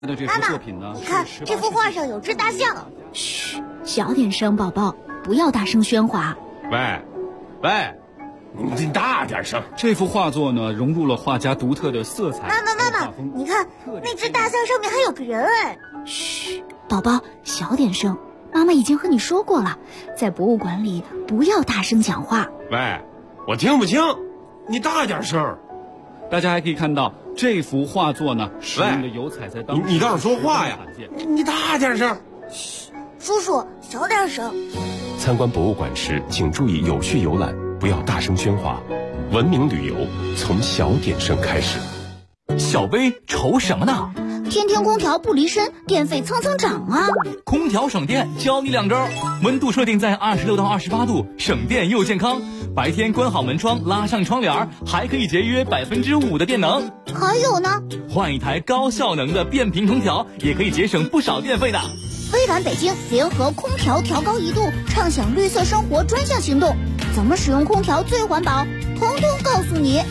妈妈，你看这幅画上有只大象。 嘘，小点声，宝宝，不要大声喧哗。 喂，你大点声。 这幅画作呢，融入了画家独特的色彩。 妈妈，你看那只大象上面还有个人哎。 嘘，宝宝，小点声。妈妈已经和你说过了，在博物馆里不要大声讲话。 喂，我听不清，你大点声。 大家还可以看到这幅画作呢，使用的油彩在当时你倒是说话呀！你大点声。 嘘，叔叔小点声。 参观博物馆时，请注意有序游览，不要大声喧哗。文明旅游从小点声开始。 小薇愁什么呢？ 天天空调不离身，电费蹭蹭涨啊！ 空调省电，教你2招：温度设定在26到28度，省电又健康。白天关好门窗，拉上窗帘，还可以节约5%的电能。 还有呢， 换一台高效能的变频空调，也可以节省不少电费的。 微软北京联合空调调高1度，畅享绿色生活专项行动，怎么使用空调最环保，统统告诉你。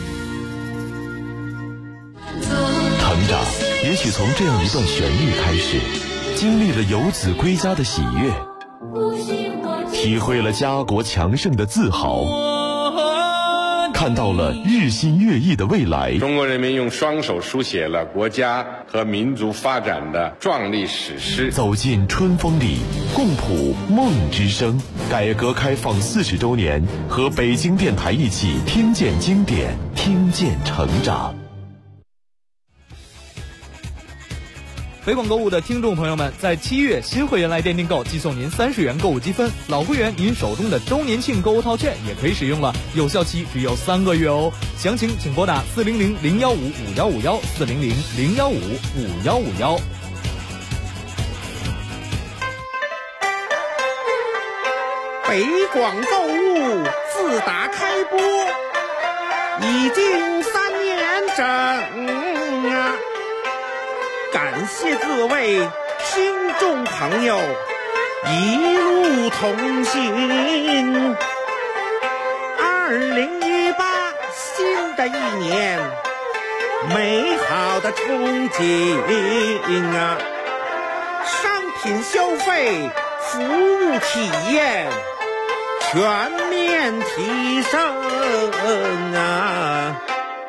成长也许从这样一段旋律开始，经历了游子归家的喜悦，体会了家国强盛的自豪，看到了日新月异的未来。 中国人民用双手书写了国家和民族发展的壮丽史诗。 走进春风里，共谱梦之声。改革开放40周年，和北京电台一起听见经典，听见成长。 北广购物的听众朋友们，在7月新会员来店订购，即送您30元购物积分；老会员您手中的周年庆购物套券也可以使用了，有效期只有3个月哦。详情请拨打400-015-5151，400-015-5151。 北广购物自打开播已经3年整啊！感谢各位听众朋友一路同行。2018新的一年，美好的憧憬啊！商品消费、服务体验全面提升啊！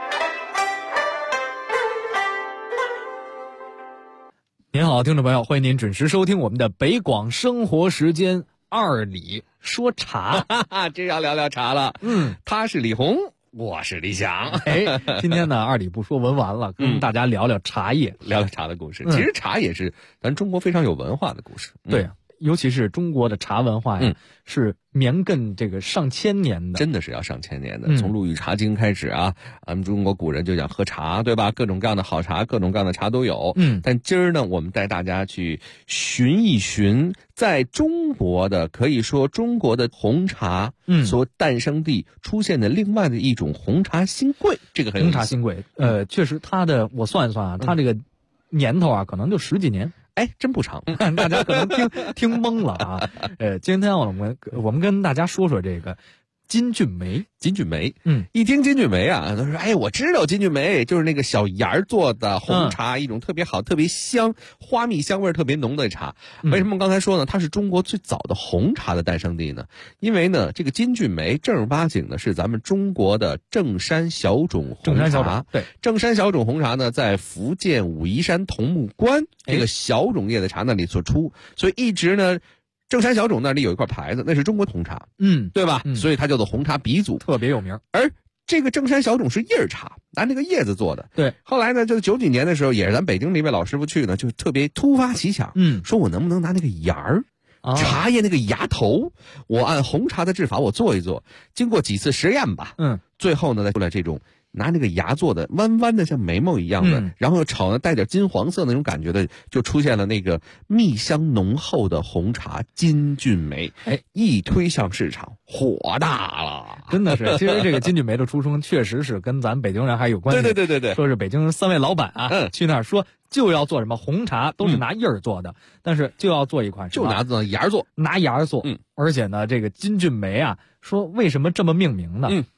您好，听众朋友，欢迎您准时收听我们的北广生活时间2里说茶。 这要聊聊茶了。他是李红，我是李想。 今天呢，2里不说文玩了，跟大家聊聊茶叶， 聊聊茶的故事。其实茶也是咱中国非常有文化的故事。 对啊。尤其是中国的茶文化呀，是绵亘这个上千年的， 真的是要上千年的。从《陆羽茶经》开始啊，咱们中国古人就讲喝茶，对吧？各种各样的好茶，各种各样的茶都有。但今儿呢，我们带大家去寻一寻，在中国的可以说中国的红茶，所诞生地出现的另外的一种红茶新贵，这个很有意思。 红茶新贵，确实它的我算一算啊，它这个年头啊，可能就10几年。 真不长， 大家可能听懵了啊。今天我们跟大家说说这个金骏眉。 一听金骏眉啊，他说我知道金骏眉就是那个小芽儿做的红茶，一种特别好、特别香、花蜜香味特别浓的茶。为什么刚才说呢？它是中国最早的红茶的诞生地呢？因为呢，这个金骏眉正儿八经的是咱们中国的正山小种红茶。 对， 正山小种红茶呢，在福建武夷山桐木关这个小种叶的茶那里所出，所以一直呢。正山小种那里有一块牌子，那是中国红茶，对吧？所以它叫做红茶鼻祖， 特别有名。 而这个正山小种是叶茶，拿那个叶子做的。 对， 后来呢，就90几年的时候，也是咱北京那位老师傅去呢，就特别突发奇想，说我能不能拿那个芽儿，茶叶那个芽头，我按红茶的制法我做一做。经过几次实验吧，最后呢，再出来这种。拿那个芽做的弯弯的像眉毛一样的，然后炒呢带点金黄色那种感觉的，就出现了那个蜜香浓厚的红茶金骏眉。一推向市场，火大了， 真的是。其实这个金骏眉的出生确实是跟咱北京人还有关系。 对， 说是北京3位老板啊，去那儿说就要做什么红茶，都是拿叶儿做的，但是就要做一款就拿芽做， 而且呢，这个金骏眉啊，说为什么这么命名呢？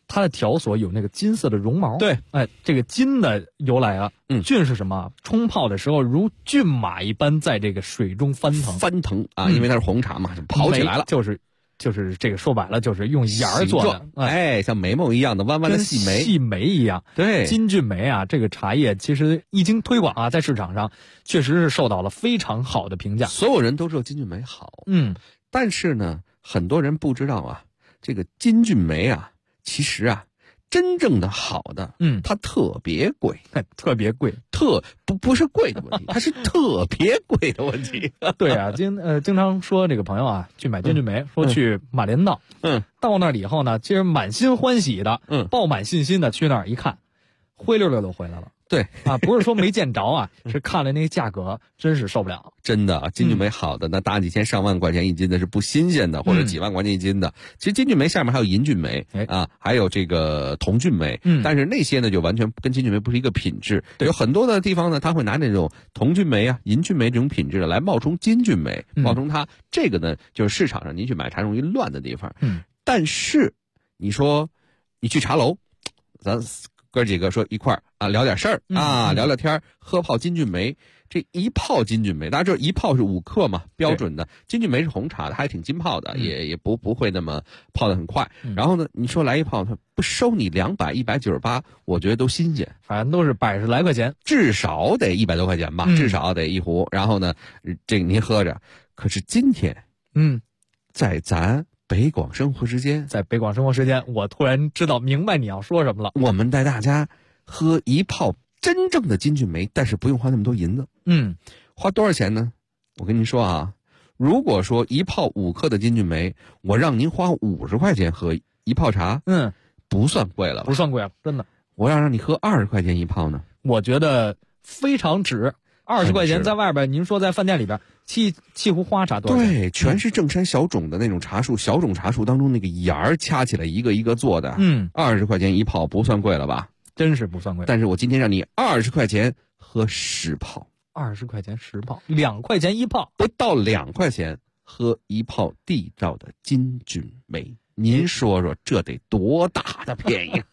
它的条索有那个金色的绒毛。 对， 哎，这个金的由来啊，骏是什么？冲泡的时候如骏马一般在这个水中翻腾啊，因为它是红茶嘛，就跑起来了。 就是这个说白了就是用芽儿做的， 哎，像眉毛一样的弯弯的细眉一样。 对， 金骏眉啊，这个茶叶其实一经推广啊，在市场上确实是受到了非常好的评价， 所有人都知道金骏眉好。但是呢，很多人不知道啊，这个金骏眉啊，其实啊，真正的好的，它特别贵， 特别贵， 不是贵的问题，它是特别贵的问题。 对啊，经常说这个朋友啊，去买金骏眉，说去马连道，到那儿以后呢，其实满心欢喜的，抱满信心的去那儿一看，灰溜溜都回来了。 对啊，不是说没见着啊，是看了那个价格，真是受不了。 真的，金骏眉好的那大几千上万块钱一斤的是不新鲜的，或者几万块钱一斤的。其实金骏眉下面还有银骏眉啊，还有这个铜骏眉，但是那些呢就完全跟金骏眉不是一个品质。有很多的地方呢，他会拿那种铜骏眉啊、银骏眉这种品质的来冒充金骏眉，冒充它。这个呢，就是市场上您去买茶容易乱的地方。但是你说你去茶楼，咱哥几个说一块儿啊聊点事儿啊，聊聊天，喝泡金骏眉。这一泡金骏眉，大家知道一泡是5克嘛，标准的。金骏眉是红茶的，还挺浸泡的，也不会那么泡得很快。然后呢，你说来一泡，它不收你200、198，我觉得都新鲜。 反正都是100来块钱， 至少得100多块钱吧，至少得一壶。然后呢，这个您喝着。可是今天，在咱北广生活时间，我突然明白你要说什么了。我们带大家喝一泡真正的金骏眉，但是不用花那么多银子。花多少钱呢？我跟您说啊，如果说一泡5克的金骏眉，我让您花50块钱喝一泡茶，不算贵了吧？ 不算贵了，真的。 我要让你喝20块钱一泡呢， 我觉得非常值。20块钱在外边，您说在饭店里边沏壶花茶多少钱？ 对，全是正山小种的那种茶树，小种茶树当中那个芽儿掐起来一个一个做的，20块钱一泡不算贵了吧？ 真是不算贵。 但是我今天让你20块钱喝10泡 ，20块钱10泡，2块钱一泡， 不到2块钱喝一泡地道的金骏眉。您说说这得多大的便宜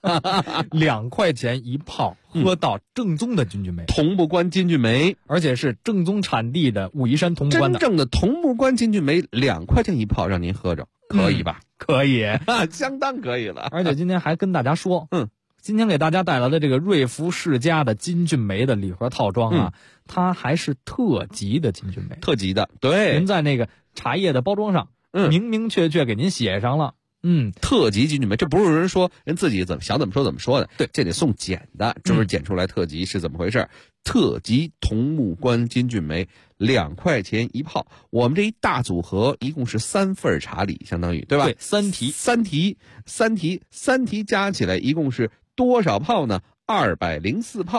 ？2块钱一泡，喝到正宗的金骏眉， 桐木关金骏眉， 而且是正宗产地的武夷山桐木关的。 真正的桐木关金骏眉，2块钱一泡，让您喝着，可以吧？ 可以， 相当可以了。 而且今天还跟大家说，今天给大家带来的这个瑞福世家的金骏眉的礼盒套装啊，它还是特级的金骏眉， 特级的，对， 您在那个茶叶的包装上，明明确确给您写上了。 特级金骏眉，这不是人说人自己怎么想怎么说的，对，这得送检的，这不是检出来特级是怎么回事？特级桐木关金骏眉2块钱一泡，我们这一大组合一共是3份茶礼，相当于对吧？ 对，3 提加起来一共是多少泡呢？204泡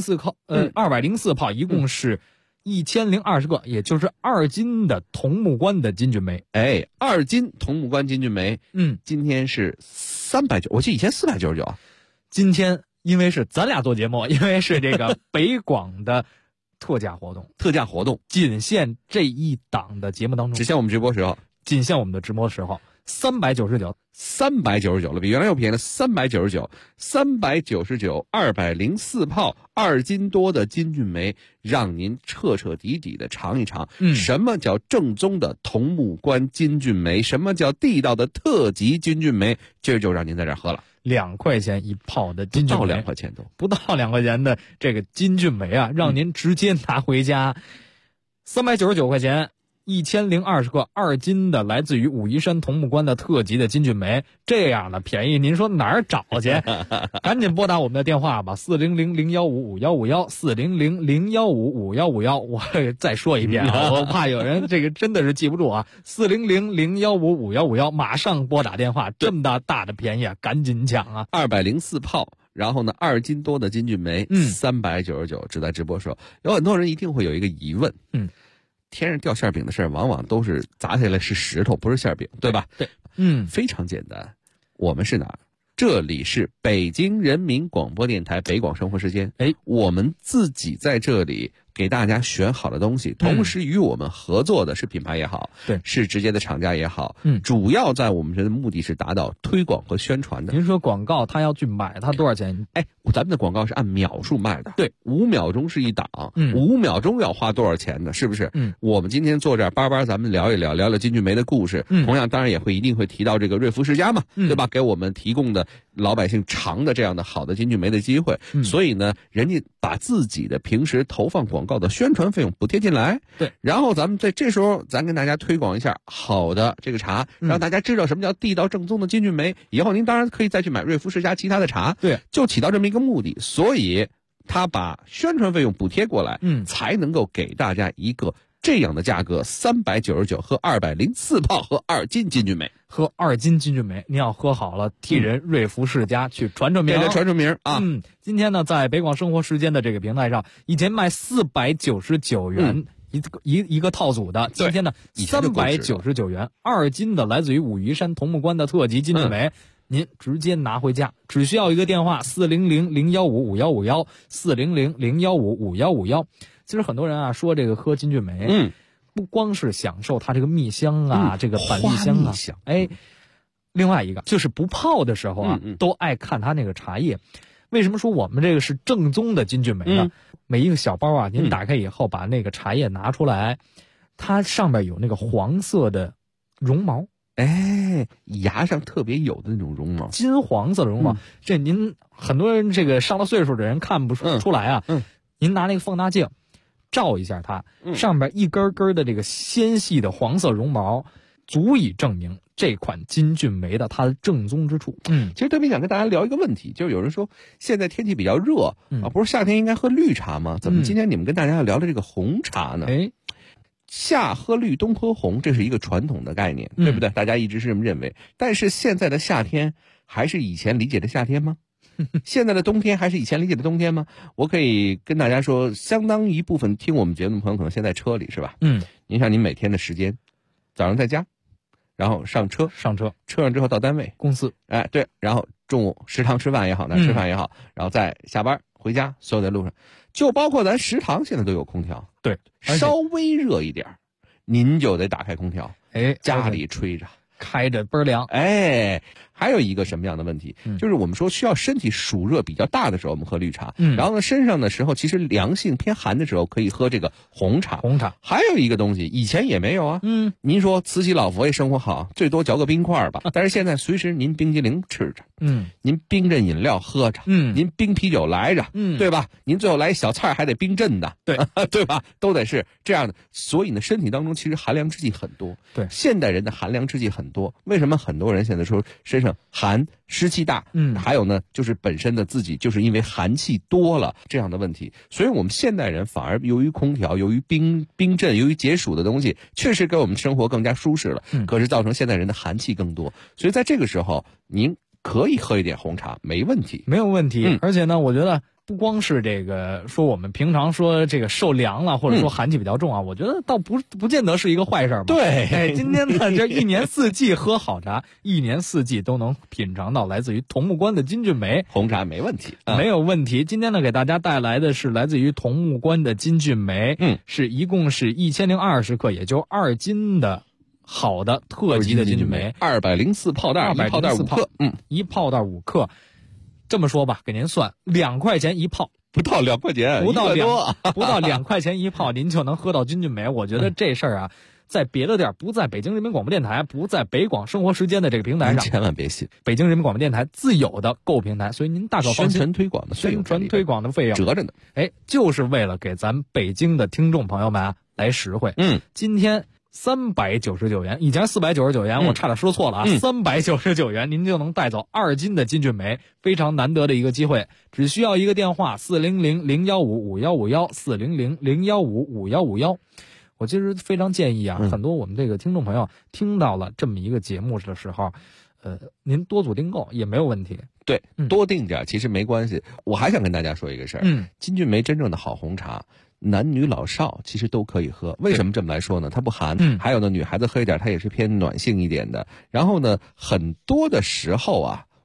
，204泡一共是1020个，也就是2斤的桐木关的金骏眉。 哎，2斤桐木关金骏眉，今天是390，我记得以前499啊。 今天因为是咱俩做节目，因为是这个北广的特价活动，仅限这一档的节目当中， 只限我们直播时候，399了，比原来又便宜了399，204泡2斤多的金骏眉，让您彻彻底底的尝一尝，什么叫正宗的桐木关金骏眉，什么叫地道的特级金骏眉，今儿就让您在这儿喝了。 2块钱一泡的金骏眉， 不到2块钱不到2块钱的这个金骏眉啊，让您直接拿回家，399块钱。1020个2斤的来自于武夷山桐木关的特级的金骏眉，这样的便宜您说哪儿找去？赶紧拨打我们的电话吧，400-015-5151，400-015-5151。我再说一遍啊，我怕有人这个真的是记不住啊，400-015-5151，马上拨打电话，这么大的便宜啊，赶紧抢啊 ！204泡。然后呢，2斤多的金骏眉，399，只在直播时候，有很多人一定会有一个疑问，天上掉馅饼的事儿，往往都是砸下来是石头，不是馅饼，对吧？ 对， 非常简单。我们是哪儿？这里是北京人民广播电台北广生活时间。我们自己在这里给大家选好的东西，同时与我们合作的是品牌也好， 对， 是直接的厂家也好，主要在我们这的目的是达到推广和宣传的。 您说广告他要去买，他多少钱？ 咱们的广告是按秒数卖的， 对 ，5秒钟是一档，5秒钟要花多少钱呢？是不是？我们今天坐这儿巴咱们聊一聊金骏眉的故事，同样当然也一定会提到这个瑞福世家嘛，对吧？给我们提供的老百姓尝的这样的好的金骏眉的机会，所以呢，人家把自己的平时投放广告的宣传费用补贴进来， 对， 然后咱们在这时候咱跟大家推广一下好的这个茶，让大家知道什么叫地道正宗的金骏眉，以后您当然可以再去买瑞福世家其他的茶， 对， 就起到这么一个目的，所以他把宣传费用补贴过来，才能够给大家一个这样的价格，399喝204泡喝2斤金骏眉， 喝2斤金骏眉，您要喝好了，替人瑞福世家去传名， 给他传名啊！ 今天呢，在北广生活时间的这个平台上，以前卖499元。一个套组的，今天呢399元，2斤的来自于武夷山桐木关的特级金骏眉，您直接拿回家，只需要一个电话400-015-5151，400-015-5151。其实很多人啊说这个喝金骏眉，不光是享受它这个蜜香啊，这个板栗香啊，另外一个就是不泡的时候啊，都爱看它那个茶叶。为什么说我们这个是正宗的金骏眉呢？每一个小包啊，您打开以后把那个茶叶拿出来，它上面有那个黄色的绒毛， 芽上特别有的那种绒毛， 金黄色的绒毛。这您很多人这个上了岁数的人看不出来啊，您拿那个放大镜照一下它，上面一根根的这个纤细的黄色绒毛，足以证明这款金骏眉的它的正宗之处。 其实特别想跟大家聊一个问题，就是有人说现在天气比较热不是夏天应该喝绿茶吗？怎么今天你们跟大家要聊的这个红茶呢？夏喝绿，冬喝红，这是一个传统的概念，对不对？大家一直是这么认为。但是现在的夏天还是以前理解的夏天吗？现在的冬天还是以前理解的冬天吗？我可以跟大家说，相当一部分听我们节目的朋友可能现在车里是吧？您像您每天的时间，早上在家，然后上车，车上之后到单位公司， 对，然后中午食堂吃饭也好，吃饭也好，然后再下班回家，所有在路上，就包括咱食堂现在都有空调， 对， 稍微热一点您就得打开空调，家里吹着， 开着倍儿凉。 还有一个什么样的问题，就是我们说需要身体暑热比较大的时候我们喝绿茶，然后呢身上的时候其实凉性偏寒的时候可以喝这个红茶。还有一个东西以前也没有啊，您说慈禧老佛爷生活好，最多嚼个冰块吧，但是现在随时您冰激凌吃着，您冰镇饮料喝着，您冰啤酒来着，对吧？您最后来小菜还得冰镇的，对吧？都得是这样的。所以呢，身体当中其实寒凉之气很多。 对， 现代人的寒凉之气很多。为什么很多人现在说身上寒湿气大，还有呢就是本身的自己就是因为寒气多了这样的问题，所以我们现代人反而由于空调，由于冰镇，由于解暑的东西确实给我们生活更加舒适了，可是造成现代人的寒气更多，所以在这个时候您可以喝一点红茶，没问题， 没有问题。而且呢我觉得不光是这个说我们平常说这个受凉了，或者说寒气比较重啊，我觉得倒不见得是一个坏事嘛。 对， 今天呢这一年四季喝好茶，一年四季都能品尝到来自于桐木关的金骏眉红茶，没问题， 没有问题。今天呢给大家带来的是来自于桐木关的金骏眉，一共是1020克，也就2斤的好的特级的金骏眉 ，204泡袋，一泡袋5克， 一泡袋5克。这么说吧，给您算2块钱一泡， 不到2块钱， 不到2块钱一泡，您就能喝到金骏眉。我觉得这事儿啊，在别的地儿，不在北京人民广播电台，不在北广生活时间的这个平台上， 千万别信。 北京人民广播电台自有的购平台，所以您大可放心。 宣传推广的费用折着呢， 就是为了给咱北京的听众朋友们啊来实惠。今天399元，以前499元，我差点说错了啊，399元您就能带走2斤的金骏眉，非常难得的一个机会。只需要一个电话400-015-5151，400-015-5151。我其实非常建议啊，很多我们这个听众朋友听到了这么一个节目的时候，您多组订购也没有问题。 对，多订点其实没关系。我还想跟大家说一个事儿，金骏眉真正的好红茶，男女老少其实都可以喝。为什么这么来说呢？它不寒，还有呢，女孩子喝一点它也是偏暖性一点的。然后呢，很多的时候啊，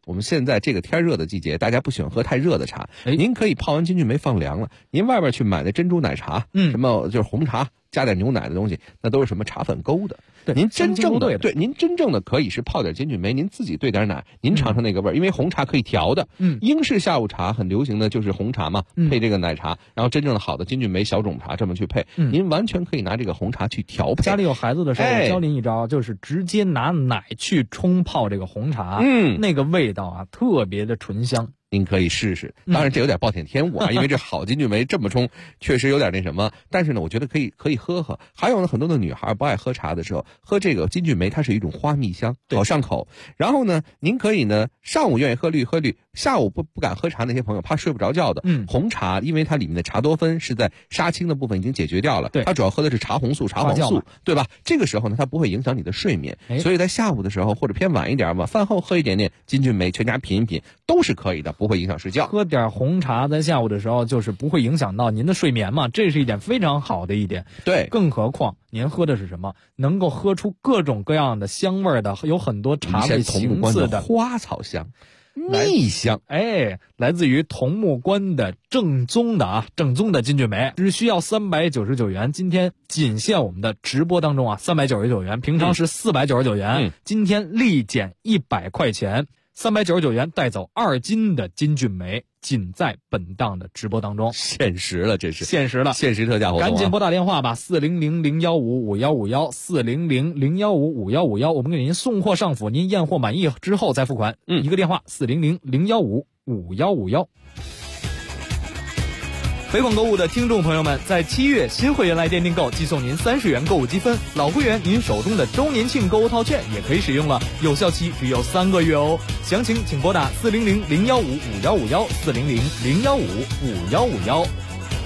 我们现在这个天热的季节，大家不喜欢喝太热的茶，您可以泡完金骏眉放凉了，您外边去买的珍珠奶茶，什么就是红茶加点牛奶的东西，那都是什么茶粉勾的。您真正的您真正的可以是泡点金骏眉，您自己兑点奶，您尝尝那个味儿，因为红茶可以调的。英式下午茶很流行的就是红茶嘛，配这个奶茶，然后真正的好的金骏眉小种茶这么去配，您完全可以拿这个红茶去调配。 家里有孩子的时候，我教您一招，就是直接拿奶去冲泡这个红茶，那个味道啊特别的醇香。 您可以试试，当然这有点暴殄天物啊，因为这好金骏眉这么冲，确实有点那什么。但是呢，我觉得可以喝喝。还有呢，很多的女孩不爱喝茶的时候，喝这个金骏眉，它是一种花蜜香，好上口。然后呢，您可以呢，上午愿意喝绿，下午不敢喝茶那些朋友怕睡不着觉的，红茶，因为它里面的茶多酚是在杀青的部分已经解决掉了，它主要喝的是茶红素、茶黄素，对吧？这个时候呢，它不会影响你的睡眠，所以在下午的时候或者偏晚一点嘛，饭后喝一点点金骏眉，全家品一品都是可以的，不会影响睡觉。 喝点红茶在下午的时候就是不会影响到您的睡眠嘛，这是一点非常好的一点。 对， 更何况您喝的是什么？能够喝出各种各样的香味的，有很多茶味形似的花草香。蜜香， 来自于桐木关的正宗的金骏眉，只需要399元。今天仅限我们的直播当中啊，399元，平常是499元，今天立减100块钱，399元带走2斤的金骏眉，仅在本档的直播当中。 限时了，这是限时了， 限时特价活动， 赶紧拨打电话吧，400-015-5151，400-015-5151，我们给您送货上府，您验货满意之后再付款。一个电话，400-015-5151。北广购物的听众朋友们，在7月新会员来电订购，寄送您30元购物积分；老会员您手中的周年庆购物套券也可以使用了，有效期只有3个月哦。详情请拨打400-015-5151，400-015-5151。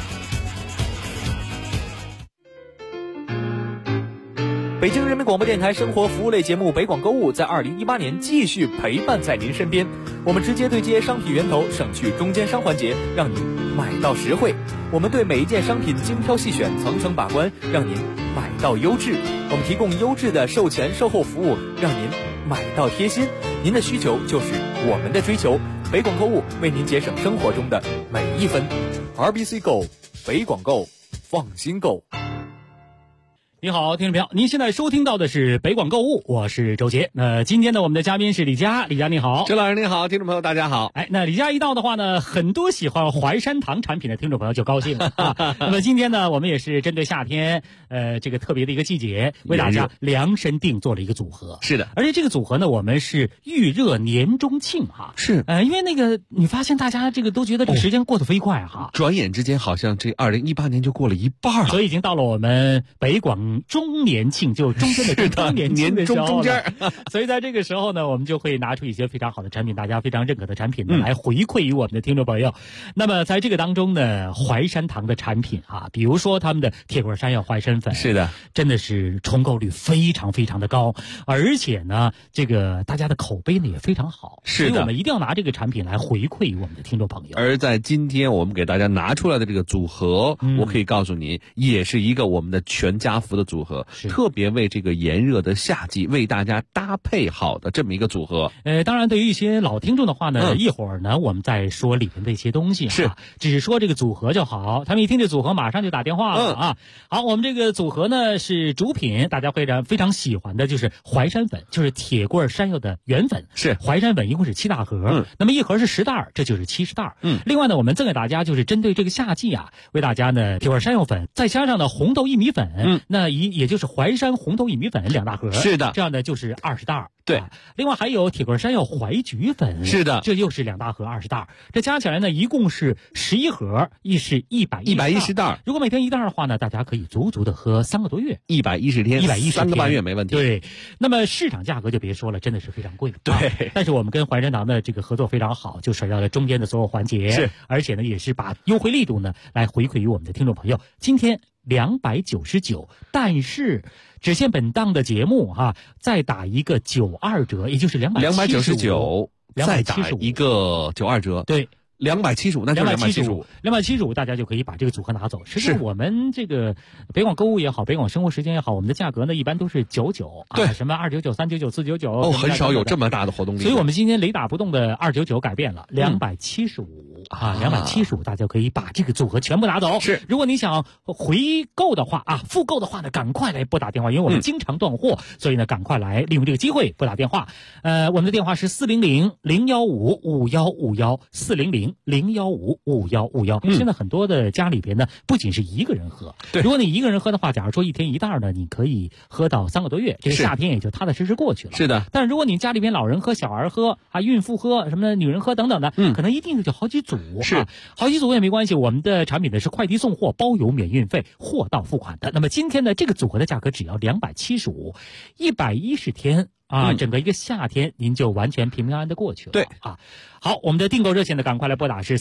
北京人民广播电台生活服务类节目《北广购物》在2018年继续陪伴在您身边。我们直接对接商品源头，省去中间商环节，让您买到实惠。我们对每一件商品精挑细选，层层把关，让您买到优质。我们提供优质的售前售后服务，让您买到贴心。您的需求就是我们的追求。北广购物为您节省生活中的每一分。RBC Go， 北广购，放心购。 你好，听众朋友，您现在收听到的是北广购物，我是周杰。今天呢，我们的嘉宾是李佳，李佳你好。 周老师你好，听众朋友大家好。 那李佳一到的话呢，很多喜欢淮山堂产品的听众朋友就高兴了啊。那么今天呢，我们也是针对夏天，这个特别的一个季节，为大家量身定做了一个组合。 是的， 而且这个组合呢，我们是预热年中庆哈。 是， 因为那个你发现大家这个都觉得这个时间过得飞快哈， 转眼之间好像这2018年就过了一半了， 所以已经到了我们北广中年庆，就中间的中年庆的时候， 中间。 所以在这个时候呢，我们就会拿出一些非常好的产品，大家非常认可的产品呢，来回馈于我们的听众朋友。那么在这个当中呢，淮山堂的产品啊，比如说他们的铁棍山药淮参粉， 是的， 真的是重购率非常非常的高，而且呢，这个大家的口碑呢也非常好， 是的， 所以我们一定要拿这个产品来回馈于我们的听众朋友。 而在今天我们给大家拿出来的这个组合，我可以告诉您，也是一个我们的全家福的组合。特别为这个炎热的夏季为大家搭配好的这么一个组合。 当然对于一些老听众的话呢，一会儿呢我们再说里面的一些东西是， 只说这个组合就好。他们一听这组合马上就打电话了啊。好，我们这个组合呢是主品，大家非常喜欢的就是淮山粉，就是铁棍山药的原粉。 是， 淮山粉一共是7大盒，那么一盒是10袋，这就是70袋。另外呢，我们赠给大家就是针对这个夏季啊，为大家呢铁棍山药粉，再加上呢红豆薏米粉，那也就是淮山红豆薏米粉2大盒， 是的， 这样呢就是20袋。 对， 另外还有铁棍山药淮菊粉， 是的， 这又是2大盒20袋，这加起来呢一共是11盒，亦是110袋。如果每天1袋的话呢，大家可以足足的喝3个多月 ，110天，3个半月没问题。 对，那么市场价格就别说了，真的是非常贵。 对， 但是我们跟淮山堂的这个合作非常好，就省掉了中间的所有环节， 是， 而且呢也是把优惠力度呢来回馈于我们的听众朋友。今天299，但是只限本档的节目哈，再打一个92折，也就是299， 再打一个92折。 对。 275，那就是 275，大家就可以把这个组合拿走。实际上我们这个北广购物也好，北广生活时间也好，我们的价格呢一般都是99， 对， 什么299、399、499， 哦，很少有这么大的活动力。 所以我们今天雷打不动的299改变了，275啊，275，大家可以把这个组合全部拿走。 是， 如果你想回购的话啊，复购的话呢，赶快来拨打电话，因为我们经常断货，所以呢，赶快来利用这个机会拨打电话。我们的电话是400-015-5151，400-015-5151。现在很多的家里边呢，不仅是一个人喝， 对， 如果你一个人喝的话，假如说1天1袋呢，你可以喝到3个多月，这个夏天也就踏踏实实过去了。 是的。 但如果你家里边老人喝、小孩喝啊、孕妇喝、什么女人喝等等的，可能一定就好几组。 是， 好几组也没关系，我们的产品呢是快递送货，包邮免运费，货到付款的。那么今天的这个组合的价格只要275，110天。整个一个夏天，您就完全平平安安的过去了。 对啊，好，我们的订购热线呢，赶快来拨打是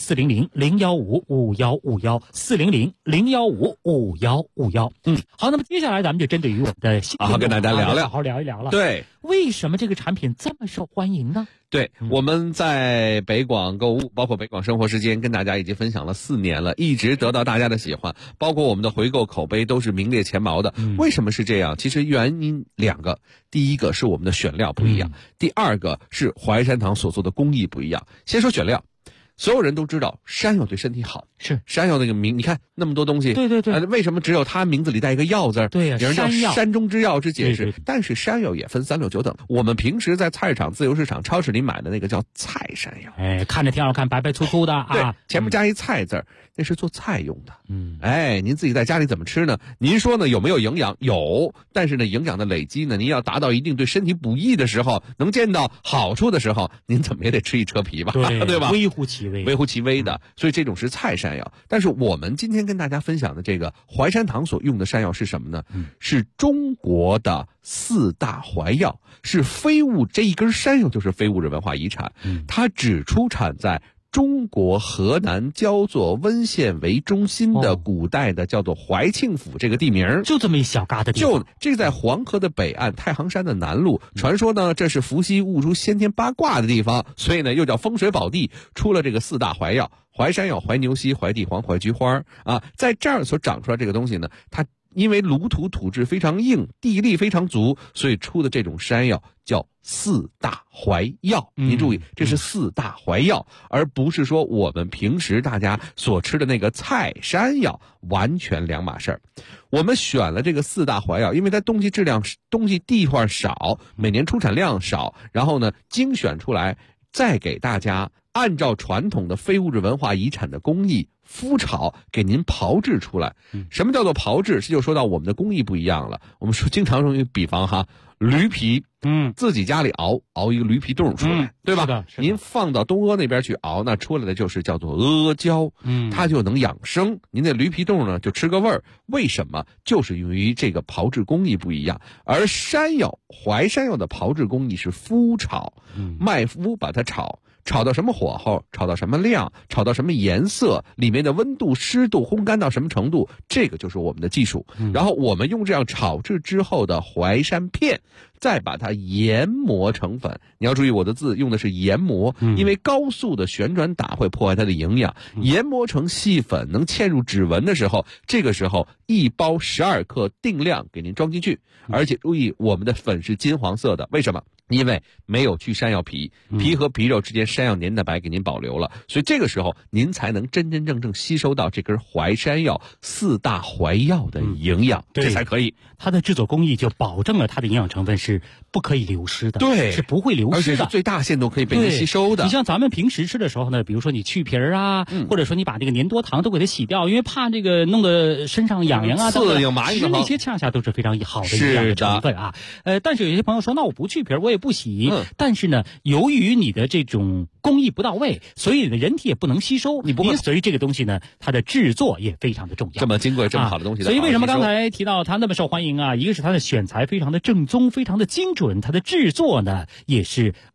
400-015-5151，400-015-5151。好，那么接下来咱们就针对于我们的新跟大家聊聊， 好好聊一聊了。 对， 为什么这个产品这么受欢迎呢？ 对，我们在北广购物，包括北广生活时间，跟大家已经分享了4年了，一直得到大家的喜欢，包括我们的回购口碑都是名列前茅的。为什么是这样？其实原因2个，第一个是我们的选料不一样，第二个是淮山堂所做的工艺不一样。先说选料。所有人都知道山药对身体好， 是山药那个名，你看那么多东西， 对， 为什么只有它名字里带一个药字？ 对呀， 有人叫山中之药之解释。 对， 但是山药也分3、6、9等。我们平时在菜市场、自由市场、超市里买的那个叫菜山药， 看着挺好看，白白粗粗的啊， 对，前面加一菜字，那是做菜用的。您自己在家里怎么吃呢？您说呢？有没有营养？有，但是呢，营养的累积呢，您要达到一定对身体补益的时候，能见到好处的时候，您怎么也得吃一车皮吧，对吧？ 微乎其微的。所以这种是菜山药。但是我们今天跟大家分享的这个淮山堂所用的山药是什么呢？是中国的4大淮药，是非物，这一根山药就是非物质文化遗产。它只出产在中国河南焦作温县为中心的古代的叫做怀庆府这个地名， 就这么一小疙瘩地方， 这在黄河的北岸，太行山的南麓。传说呢，这是伏羲悟出先天八卦的地方，所以呢又叫风水宝地，出了这个4大淮药：淮山药、淮牛膝、淮地黄、淮菊花啊。在这儿所长出来这个东西呢，它因为鲁土土质非常硬，地力非常足，所以出的这种山药叫4大淮药。您注意，这是4大淮药，而不是说我们平时大家所吃的那个菜山药，完全两码事儿。我们选了这个4大淮药，因为它东西地方少，每年出产量少，然后呢精选出来，再给大家按照传统的非物质文化遗产的工艺麸炒，给您炮制出来。什么叫做炮制？这就说到我们的工艺不一样了。我们说经常用比方哈，驴皮，自己家里熬一个驴皮冻出来，对吧？ 是的。 您放到东阿那边去熬，那出来的就是叫做阿胶，它就能养生。您那驴皮冻呢，就吃个味儿。为什么？就是由于这个炮制工艺不一样。而山药，淮山药的炮制工艺是麸炒，麦麸把它炒到什么火候，炒到什么量，炒到什么颜色，里面的温度、湿度、烘干到什么程度，这个就是我们的技术。然后我们用这样炒制之后的淮山片，再把它研磨成粉。你要注意，我的字用的是研磨，因为高速的旋转打会破坏它的营养。研磨成细粉，能嵌入指纹的时候，这个时候1包12克定量给您装进去。而且注意，我们的粉是金黄色的，为什么？因为没有去山药皮，皮和皮肉之间山药黏蛋白给您保留了，所以这个时候您才能真真正正吸收到这根淮山药4大淮药的营养，这才可以。 它的制作工艺就保证了它的营养成分是不可以流失的， 对， 是不会流失的， 而且是最大限度可以被您吸收的。 你像咱们平时吃的时候呢，比如说你去皮儿啊，或者说你把这个粘多糖都给它洗掉，因为怕这个弄得身上痒痒啊， 刺痒麻痒， 其实那些恰恰都是非常好的营养的成分啊。但是有些朋友说，那我不去皮儿，我也不洗，但是呢，由于你的这种工艺不到位，所以你的人体也不能吸收，所以这个东西呢，它的制作也非常的重要。 这么经过这么好的东西， 所以为什么刚才提到它那么受欢迎啊？一个是它的选材非常的正宗，非常的精准，它的制作呢也是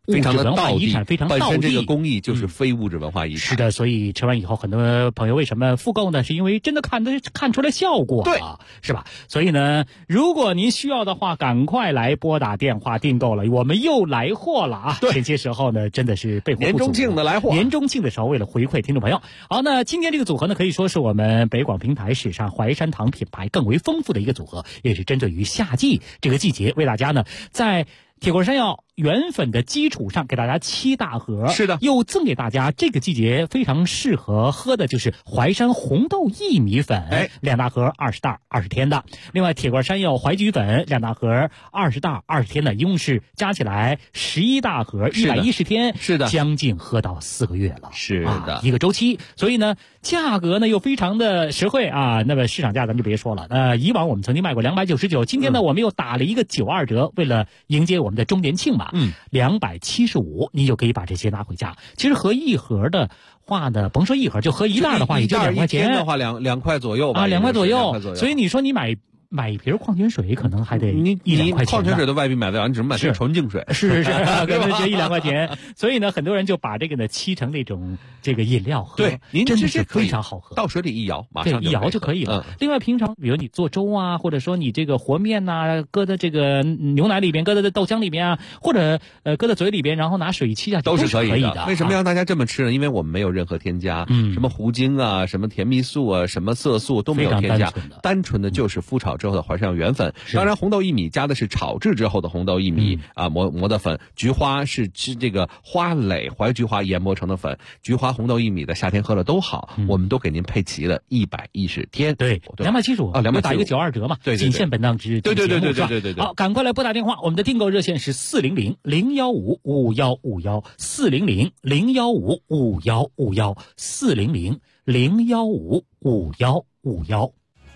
非常的文化遗产，非常道地。 本身这个工艺就是非物质文化遗产。 是的，所以吃完以后，很多朋友为什么复购呢？是因为真的看出来效果对啊，是吧？所以呢，如果您需要的话，赶快来拨打电话订购了，我们又来货了啊！前些时候呢，真的是备货不足。 年中庆的来货， 年中庆的时候为了回馈听众朋友。好，那今天这个组合呢，可以说是我们北广平台史上淮山堂品牌更为丰富的一个组合，也是针对于夏季这个季节，为大家呢在铁锅山药原粉的基础上给大家7大盒， 是的， 又赠给大家这个季节非常适合喝的就是淮山红豆薏米粉，2大盒20袋20天的。另外铁锅山药淮菊粉2大盒20袋20天的，一共是加起来11大盒110天， 是的， 将近喝到4个月了， 是的， 一个周期。所以呢，价格呢又非常的实惠啊。那么市场价咱们就别说了，以往我们曾经卖过299，今天呢我们又打了一个92折，为了迎接我们的周年庆嘛，275，你就可以把这些拿回家。其实合一盒的话呢，甭说一盒，就合1袋的话，也就2块钱。 一天的话2块左右吧， 啊，2块左右。所以你说你买一瓶矿泉水可能还得1-2块钱。 矿泉水都未必买得了，你只能买纯净水。 是，可能就1-2块钱。所以呢，很多人就把这个呢沏成那种这个饮料喝。 对，您真的是非常好喝， 到水里一摇，马上一摇就可以了。另外，平常比如你做粥啊，或者说你这个和面呐，搁在这个牛奶里边，搁在豆浆里边啊，或者搁在嘴里边，然后拿水沏下去， 都是可以的。 为什么让大家这么吃呢？因为我们没有任何添加，什么糊精啊，什么甜蜜素啊，什么色素都没有添加，单纯的就是麸炒之后的淮山药原粉。当然，红豆薏米加的是炒制之后的红豆薏米磨的粉，菊花是这个花蕾淮菊花研磨成的粉，菊花红豆薏米的夏天喝了都好，我们都给您配齐了110天。 对，275啊，2打一个92折嘛，仅限本档之对。 好，赶快来拨打电话，我们的订购热线是400-015-5151，400-015-5151，400-015-5151。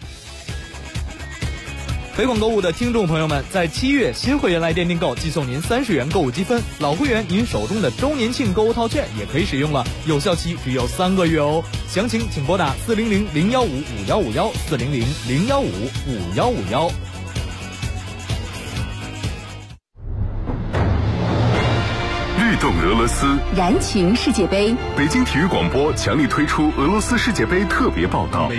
北广购物的听众朋友们，在7月新会员来电订购，寄送您30元购物积分；老会员您手中的周年庆购物套券也可以使用了，有效期只有3个月哦。详情请拨打400-015-5151，400-015-5151。 律动俄罗斯， 燃情世界杯。 北京体育广播强力推出俄罗斯世界杯特别报道。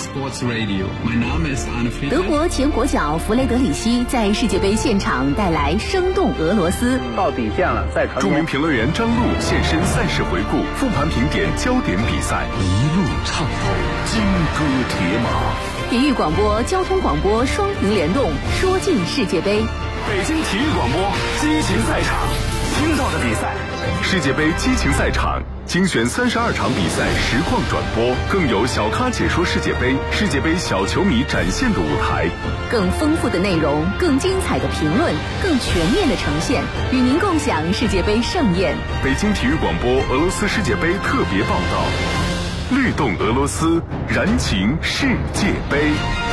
德国前国脚弗雷德里希在世界杯现场带来生动俄罗斯。 到底线了，再传。 著名评论员张璐现身赛事回顾，复盘评点焦点比赛，一路畅通，金戈铁马。 体育广播、交通广播双屏联动，说尽世界杯。 北京体育广播激情赛场。听到的比赛，世界杯激情赛场精选32场比赛实况转播，更有小咖解说世界杯，世界杯小球迷展现的舞台， 更丰富的内容，更精彩的评论，更全面的呈现，与您共享世界杯盛宴。 北京体育广播俄罗斯世界杯特别报道，律动俄罗斯，燃情世界杯。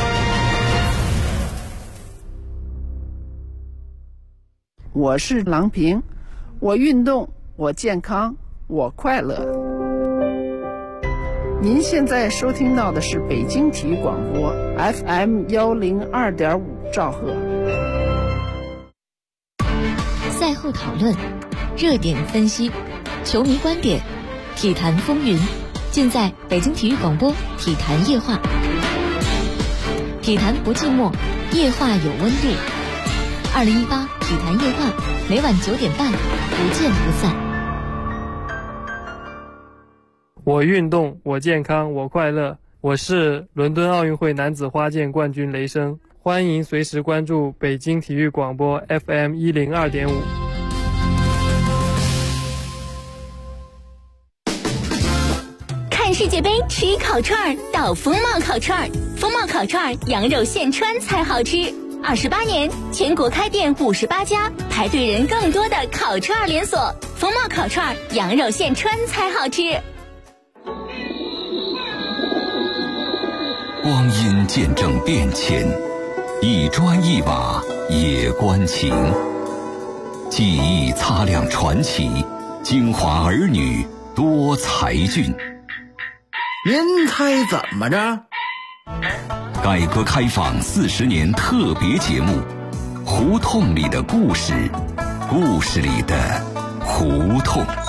我是郎平，我运动，我健康，我快乐。您现在收听到的是北京体育广播 FM 102.5兆赫。 赛后讨论，热点分析，球迷观点，体坛风云，尽在北京体育广播体坛夜话。体坛不寂寞，夜话有温度。2018体坛夜话，每晚9点半，不见不散。 我运动，我健康，我快乐。我是伦敦奥运会男子花剑冠军雷声，欢迎随时关注北京体育广播 FM 102.5。 看世界杯吃烤串到风貌烤串，风貌烤串羊肉现穿才好吃。28年，全国开店58家，排队人更多的烤串连锁。风貌烤串，羊肉现穿才好吃。 光阴见证变迁，一砖一瓦也关情。记忆擦亮传奇，京华儿女多才俊。 您猜怎么着？ 改革开放40年特别节目《胡同里的故事》，故事里的胡同。